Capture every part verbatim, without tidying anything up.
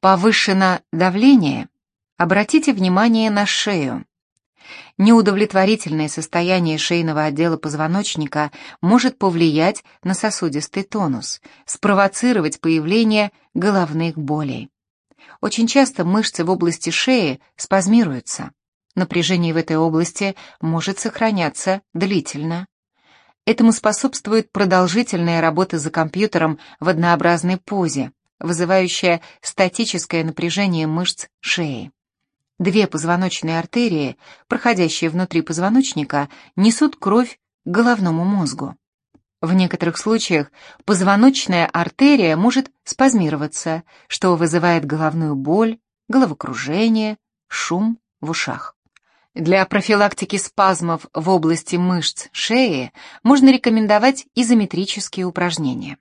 Повышено давление? Обратите внимание на шею. Неудовлетворительное состояние шейного отдела позвоночника может повлиять на сосудистый тонус, спровоцировать появление головных болей. Очень часто мышцы в области шеи спазмируются. Напряжение в этой области может сохраняться длительно. Этому способствует продолжительная работа за компьютером в однообразной позе, вызывающая статическое напряжение мышц шеи. Две позвоночные артерии, проходящие внутри позвоночника, несут кровь к головному мозгу. В некоторых случаях позвоночная артерия может спазмироваться, что вызывает головную боль, головокружение, шум в ушах. Для профилактики спазмов в области мышц шеи можно рекомендовать изометрические упражнения.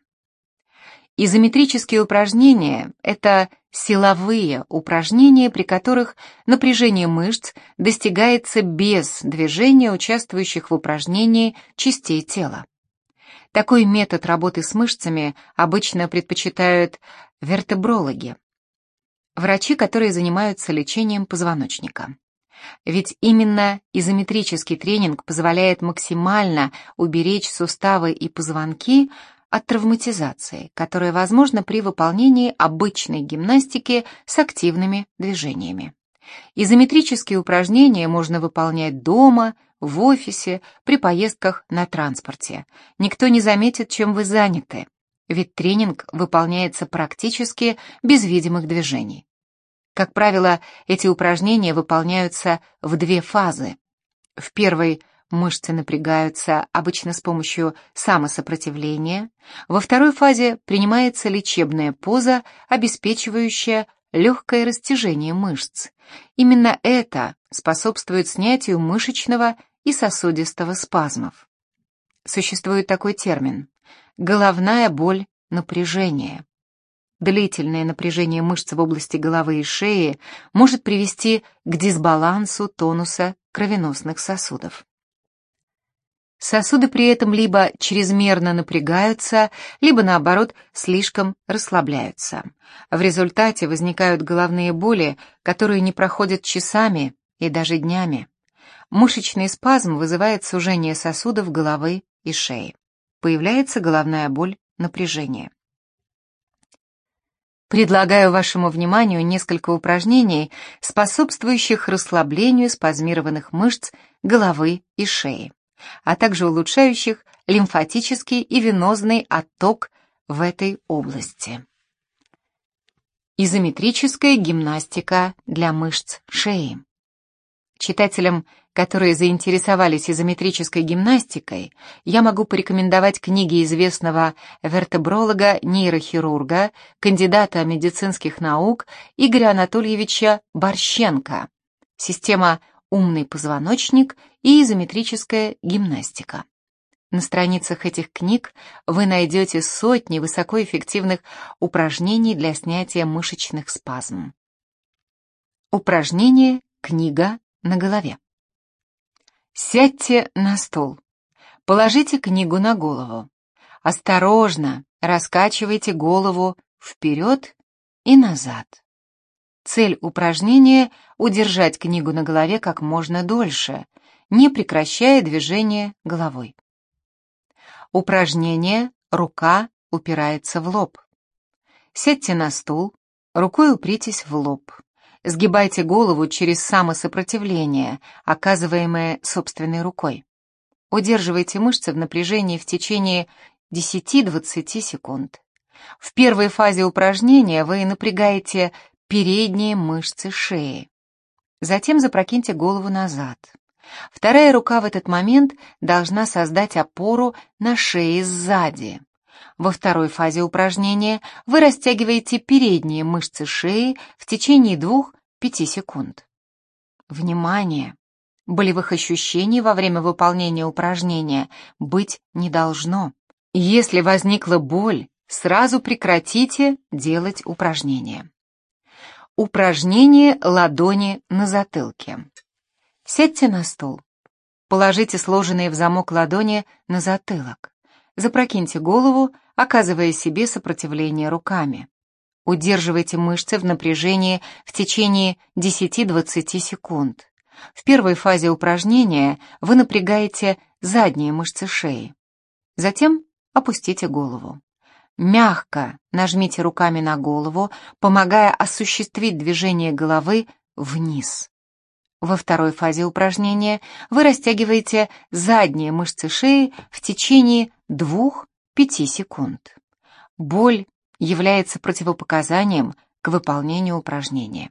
Изометрические упражнения – это силовые упражнения, при которых напряжение мышц достигается без движения участвующих в упражнении частей тела. Такой метод работы с мышцами обычно предпочитают вертебрологи, врачи, которые занимаются лечением позвоночника. Ведь именно изометрический тренинг позволяет максимально уберечь суставы и позвонки от травматизации, которая возможна при выполнении обычной гимнастики с активными движениями. Изометрические упражнения можно выполнять дома, в офисе, при поездках на транспорте. Никто не заметит, чем вы заняты, ведь тренинг выполняется практически без видимых движений. Как правило, эти упражнения выполняются в две фазы. В первой мышцы напрягаются обычно с помощью самосопротивления. Во второй фазе принимается лечебная поза, обеспечивающая легкое растяжение мышц. Именно это способствует снятию мышечного и сосудистого спазмов. Существует такой термин – головная боль напряжения. Длительное напряжение мышц в области головы и шеи может привести к дисбалансу тонуса кровеносных сосудов. Сосуды при этом либо чрезмерно напрягаются, либо, наоборот, слишком расслабляются. В результате возникают головные боли, которые не проходят часами и даже днями. Мышечный спазм вызывает сужение сосудов головы и шеи. Появляется головная боль напряжения. Предлагаю вашему вниманию несколько упражнений, способствующих расслаблению спазмированных мышц головы и шеи, а также улучшающих лимфатический и венозный отток в этой области. Изометрическая гимнастика для мышц шеи. Читателям, которые заинтересовались изометрической гимнастикой, я могу порекомендовать книги известного вертебролога-нейрохирурга, кандидата медицинских наук Игоря Анатольевича Борщенко «Система «Умный позвоночник» и изометрическая гимнастика». На страницах этих книг вы найдете сотни высокоэффективных упражнений для снятия мышечных спазмов. Упражнение «Книга на голове». Сядьте на стул. Положите книгу на голову. Осторожно раскачивайте голову вперед и назад. Цель упражнения – удержать книгу на голове как можно дольше, не прекращая движение головой. Упражнение «Рука упирается в лоб». Сядьте на стул, рукой упритесь в лоб. Сгибайте голову через самосопротивление, оказываемое собственной рукой. Удерживайте мышцы в напряжении в течение десяти-двадцати секунд. В первой фазе упражнения вы напрягаете передние мышцы шеи. Затем запрокиньте голову назад. Вторая рука в этот момент должна создать опору на шее сзади. Во второй фазе упражнения вы растягиваете передние мышцы шеи в течение двух-пяти секунд. Внимание! Болевых ощущений во время выполнения упражнения быть не должно. Если возникла боль, сразу прекратите делать упражнение. Упражнение ладони на затылке. Сядьте на стул. Положите сложенные в замок ладони на затылок. Запрокиньте голову, оказывая себе сопротивление руками. Удерживайте мышцы в напряжении в течение десяти-двадцати секунд. В первой фазе упражнения вы напрягаете задние мышцы шеи. Затем опустите голову. Мягко нажмите руками на голову, помогая осуществить движение головы вниз. Во второй фазе упражнения вы растягиваете задние мышцы шеи в течение двух-пяти секунд. Боль является противопоказанием к выполнению упражнения.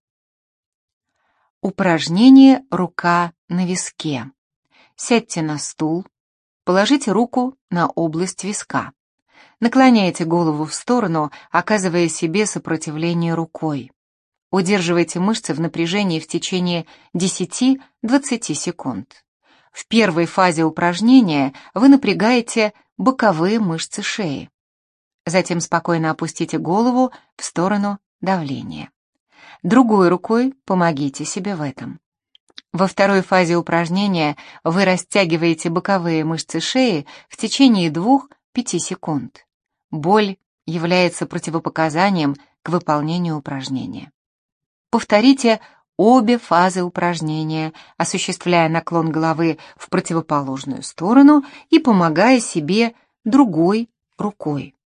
Упражнение «Рука на виске». Сядьте на стул, положите руку на область виска. Наклоняйте голову в сторону, оказывая себе сопротивление рукой. Удерживайте мышцы в напряжении в течение десяти-двадцати секунд. В первой фазе упражнения вы напрягаете боковые мышцы шеи. Затем спокойно опустите голову в сторону давления. Другой рукой помогите себе в этом. Во второй фазе упражнения вы растягиваете боковые мышцы шеи в течение двух-пяти секунд. Боль является противопоказанием к выполнению упражнения. Повторите обе фазы упражнения, осуществляя наклон головы в противоположную сторону и помогая себе другой рукой.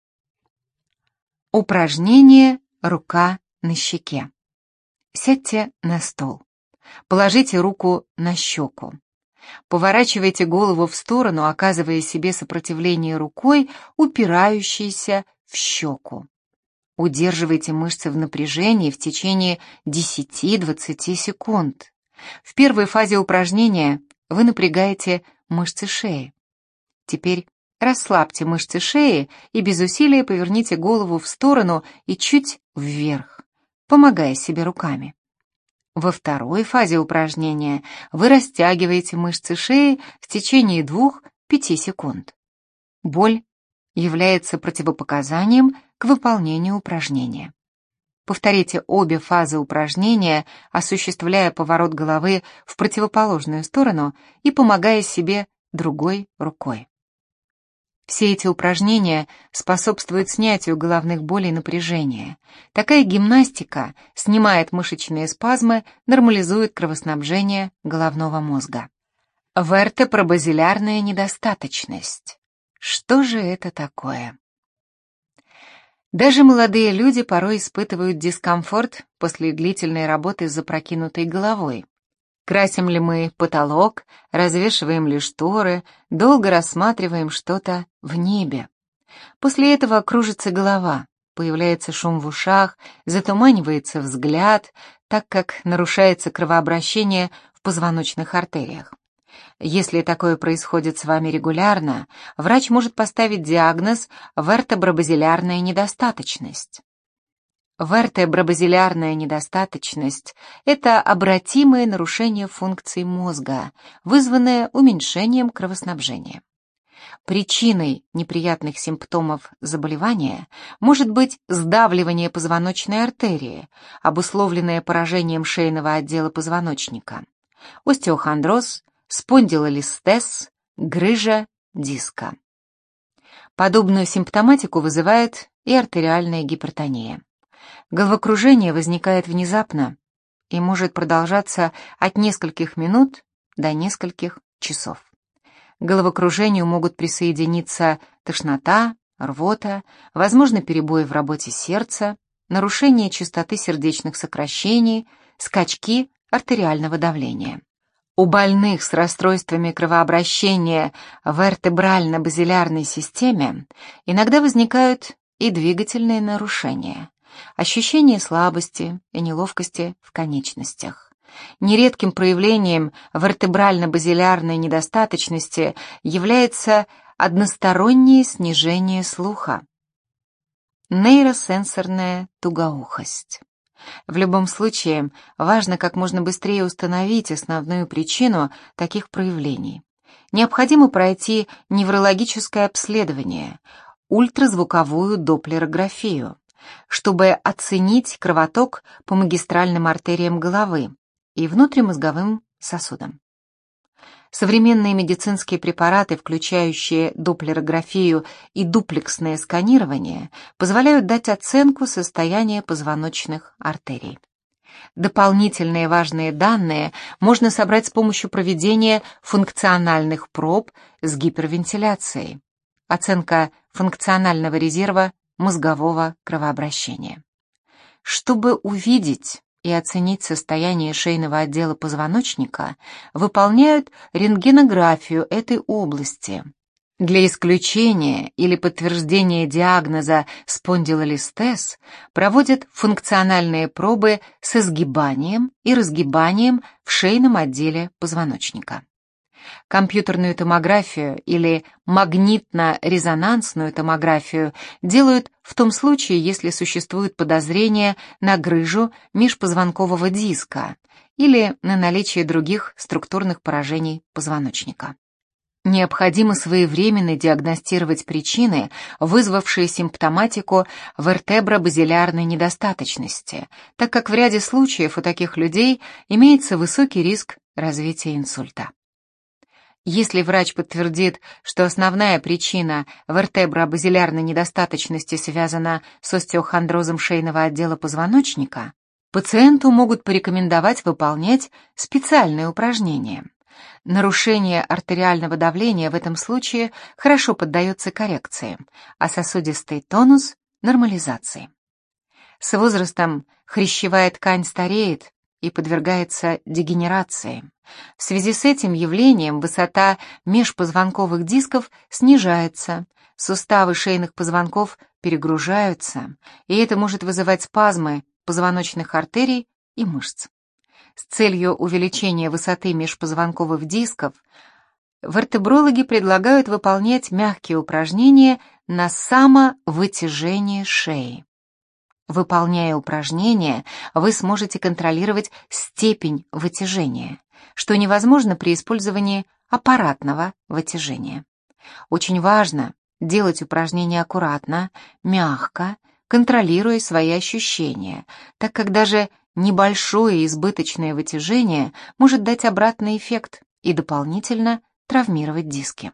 Упражнение «Рука на щеке». Сядьте на стол. Положите руку на щеку. Поворачивайте голову в сторону, оказывая себе сопротивление рукой, упирающейся в щеку. Удерживайте мышцы в напряжении в течение десяти-двадцати секунд. В первой фазе упражнения вы напрягаете мышцы шеи. Теперь расслабьте мышцы шеи и без усилия поверните голову в сторону и чуть вверх, помогая себе руками. Во второй фазе упражнения вы растягиваете мышцы шеи в течение двух-пяти секунд. Боль является противопоказанием к выполнению упражнения. Повторите обе фазы упражнения, осуществляя поворот головы в противоположную сторону и помогая себе другой рукой. Все эти упражнения способствуют снятию головных болей и напряжения. Такая гимнастика снимает мышечные спазмы, нормализует кровоснабжение головного мозга. Вертебробазилярная недостаточность. Что же это такое? Даже молодые люди порой испытывают дискомфорт после длительной работы с запрокинутой головой. Красим ли мы потолок, развешиваем ли шторы, долго рассматриваем что-то в небе. После этого кружится голова, появляется шум в ушах, затуманивается взгляд, так как нарушается кровообращение в позвоночных артериях. Если такое происходит с вами регулярно, врач может поставить диагноз вертебробазилярная недостаточность. Вертебробазилярная недостаточность – это обратимое нарушение функций мозга, вызванное уменьшением кровоснабжения. Причиной неприятных симптомов заболевания может быть сдавливание позвоночной артерии, обусловленное поражением шейного отдела позвоночника, остеохондроз, спондилолистез, грыжа диска. Подобную симптоматику вызывает и артериальная гипертония. Головокружение возникает внезапно и может продолжаться от нескольких минут до нескольких часов. К головокружению могут присоединиться тошнота, рвота, возможны перебои в работе сердца, нарушение частоты сердечных сокращений, скачки артериального давления. У больных с расстройствами кровообращения в вертебрально-базилярной системе иногда возникают и двигательные нарушения, ощущение слабости и неловкости в конечностях. Нередким проявлением вертебрально-базилярной недостаточности является одностороннее снижение слуха. Нейросенсорная тугоухость. В любом случае, важно как можно быстрее установить основную причину таких проявлений. Необходимо пройти неврологическое обследование, ультразвуковую доплерографию, чтобы оценить кровоток по магистральным артериям головы и внутримозговым сосудам. Современные медицинские препараты, включающие доплерографию и дуплексное сканирование, позволяют дать оценку состояния позвоночных артерий. Дополнительные важные данные можно собрать с помощью проведения функциональных проб с гипервентиляцией. Оценка функционального резерва мозгового кровообращения. Чтобы увидеть и оценить состояние шейного отдела позвоночника, выполняют рентгенографию этой области. Для исключения или подтверждения диагноза спондилолистез проводят функциональные пробы с изгибанием и разгибанием в шейном отделе позвоночника. Компьютерную томографию или магнитно-резонансную томографию делают в том случае, если существует подозрение на грыжу межпозвонкового диска или на наличие других структурных поражений позвоночника. Необходимо своевременно диагностировать причины, вызвавшие симптоматику вертебробазилярной недостаточности, так как в ряде случаев у таких людей имеется высокий риск развития инсульта. Если врач подтвердит, что основная причина вертебробазилярной недостаточности связана с остеохондрозом шейного отдела позвоночника, пациенту могут порекомендовать выполнять специальные упражнения. Нарушение артериального давления в этом случае хорошо поддается коррекции, а сосудистый тонус – нормализации. С возрастом хрящевая ткань стареет и подвергается дегенерации. В связи с этим явлением высота межпозвонковых дисков снижается, суставы шейных позвонков перегружаются, и это может вызывать спазмы позвоночных артерий и мышц. С целью увеличения высоты межпозвонковых дисков вертебрологи предлагают выполнять мягкие упражнения на самовытяжение шеи. Выполняя упражнения, вы сможете контролировать степень вытяжения, что невозможно при использовании аппаратного вытяжения. Очень важно делать упражнения аккуратно, мягко, контролируя свои ощущения, так как даже небольшое избыточное вытяжение может дать обратный эффект и дополнительно травмировать диски.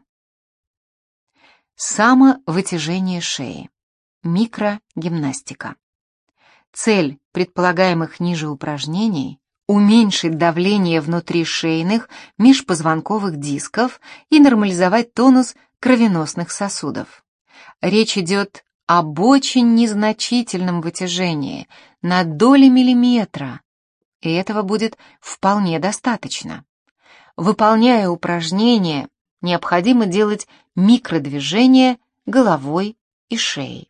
Самовытяжение шеи. Микрогимнастика. Цель предполагаемых ниже упражнений – уменьшить давление внутри шейных межпозвонковых дисков и нормализовать тонус кровеносных сосудов. Речь идет об очень незначительном вытяжении на доли миллиметра, и этого будет вполне достаточно. Выполняя упражнения, необходимо делать микродвижения головой и шеей.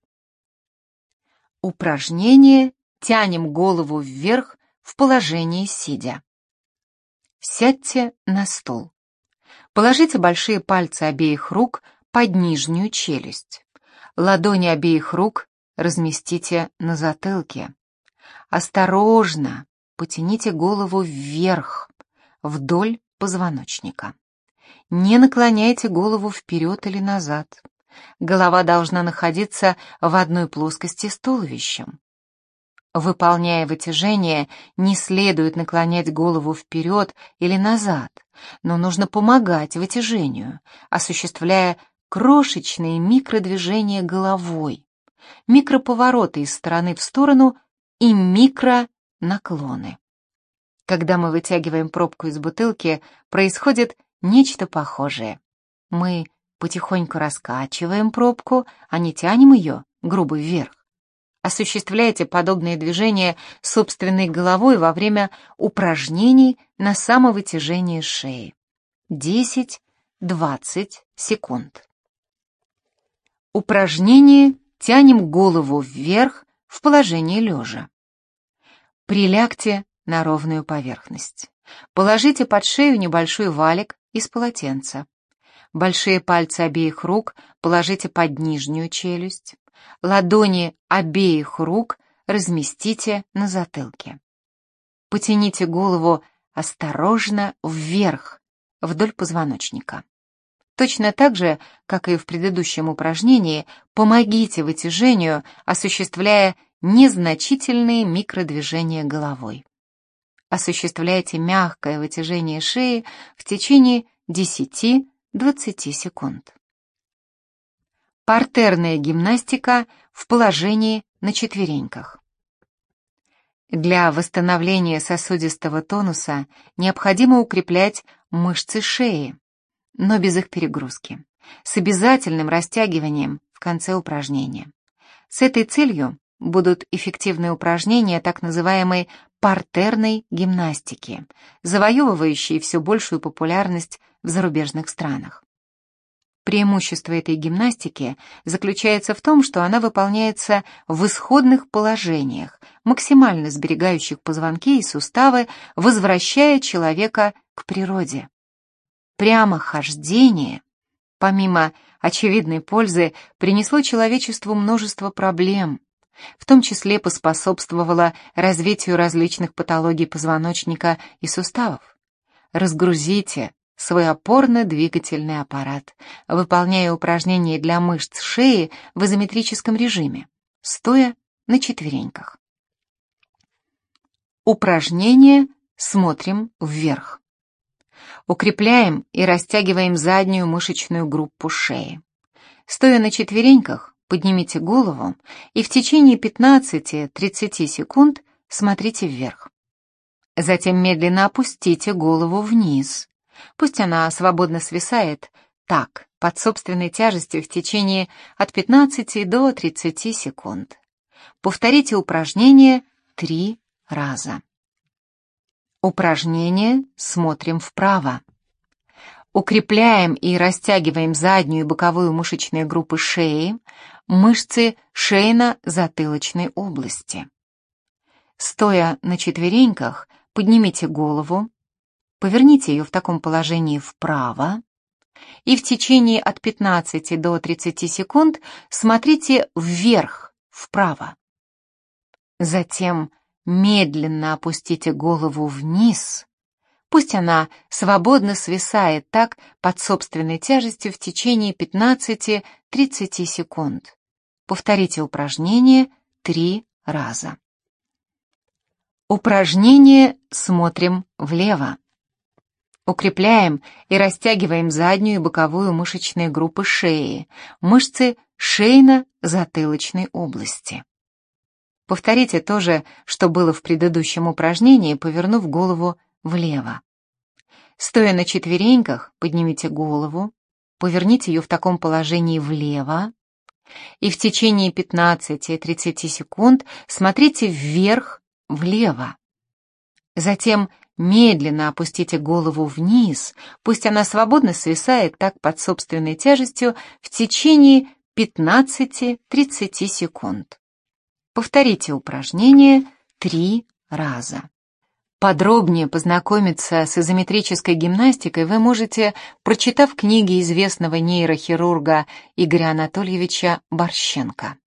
Упражнение «Тянем голову вверх в положении сидя». Сядьте на стул. Положите большие пальцы обеих рук под нижнюю челюсть. Ладони обеих рук разместите на затылке. Осторожно потяните голову вверх, вдоль позвоночника. Не наклоняйте голову вперед или назад. Голова должна находиться в одной плоскости с туловищем. Выполняя вытяжение, не следует наклонять голову вперед или назад, но нужно помогать вытяжению, осуществляя крошечные микродвижения головой, микроповороты из стороны в сторону и микронаклоны. Когда мы вытягиваем пробку из бутылки, происходит нечто похожее. Мы потихоньку раскачиваем пробку, а не тянем ее грубо вверх. Осуществляйте подобные движения собственной головой во время упражнений на самовытяжение шеи. десять-двадцать секунд. Упражнение «Тянем голову вверх в положении лежа». Прилягте на ровную поверхность. Положите под шею небольшой валик из полотенца. Большие пальцы обеих рук положите под нижнюю челюсть. Ладони обеих рук разместите на затылке. Потяните голову осторожно вверх, вдоль позвоночника. Точно так же, как и в предыдущем упражнении, помогите вытяжению, осуществляя незначительные микродвижения головой. Осуществляйте мягкое вытяжение шеи в течение десяти-двадцати секунд. Партерная гимнастика в положении на четвереньках. Для восстановления сосудистого тонуса необходимо укреплять мышцы шеи, но без их перегрузки, с обязательным растягиванием в конце упражнения. С этой целью будут эффективные упражнения так называемой партерной гимнастики, завоевывающие все большую популярность в зарубежных странах. Преимущество этой гимнастики заключается в том, что она выполняется в исходных положениях, максимально сберегающих позвонки и суставы, возвращая человека к природе. Прямохождение, помимо очевидной пользы, принесло человечеству множество проблем, в том числе поспособствовало развитию различных патологий позвоночника и суставов. Разгрузите свой опорно-двигательный аппарат, выполняя упражнения для мышц шеи в изометрическом режиме, стоя на четвереньках. Упражнение «Смотрим вверх». Укрепляем и растягиваем заднюю мышечную группу шеи. Стоя на четвереньках, поднимите голову и в течение пятнадцати-тридцати секунд смотрите вверх. Затем медленно опустите голову вниз. Пусть она свободно свисает так, под собственной тяжестью в течение от пятнадцати до тридцати секунд. Повторите упражнение три раза. Упражнение «Смотрим вправо». Укрепляем и растягиваем заднюю и боковую мышечные группы шеи, мышцы шейно-затылочной области. Стоя на четвереньках, поднимите голову, поверните ее в таком положении вправо и в течение от пятнадцати до тридцати секунд смотрите вверх, вправо. Затем медленно опустите голову вниз, пусть она свободно свисает так под собственной тяжестью в течение пятнадцати-тридцати секунд. Повторите упражнение три раза. Упражнение «Смотрим влево». Укрепляем и растягиваем заднюю и боковую мышечные группы шеи, мышцы шейно-затылочной области. Повторите то же, что было в предыдущем упражнении, повернув голову влево. Стоя на четвереньках, поднимите голову, поверните ее в таком положении влево и в течение пятнадцати-тридцати секунд смотрите вверх, влево. Затем медленно опустите голову вниз, пусть она свободно свисает так под собственной тяжестью в течение пятнадцати-тридцати секунд. Повторите упражнение три раза. Подробнее познакомиться с изометрической гимнастикой вы можете, прочитав книги известного нейрохирурга Игоря Анатольевича Борщенко.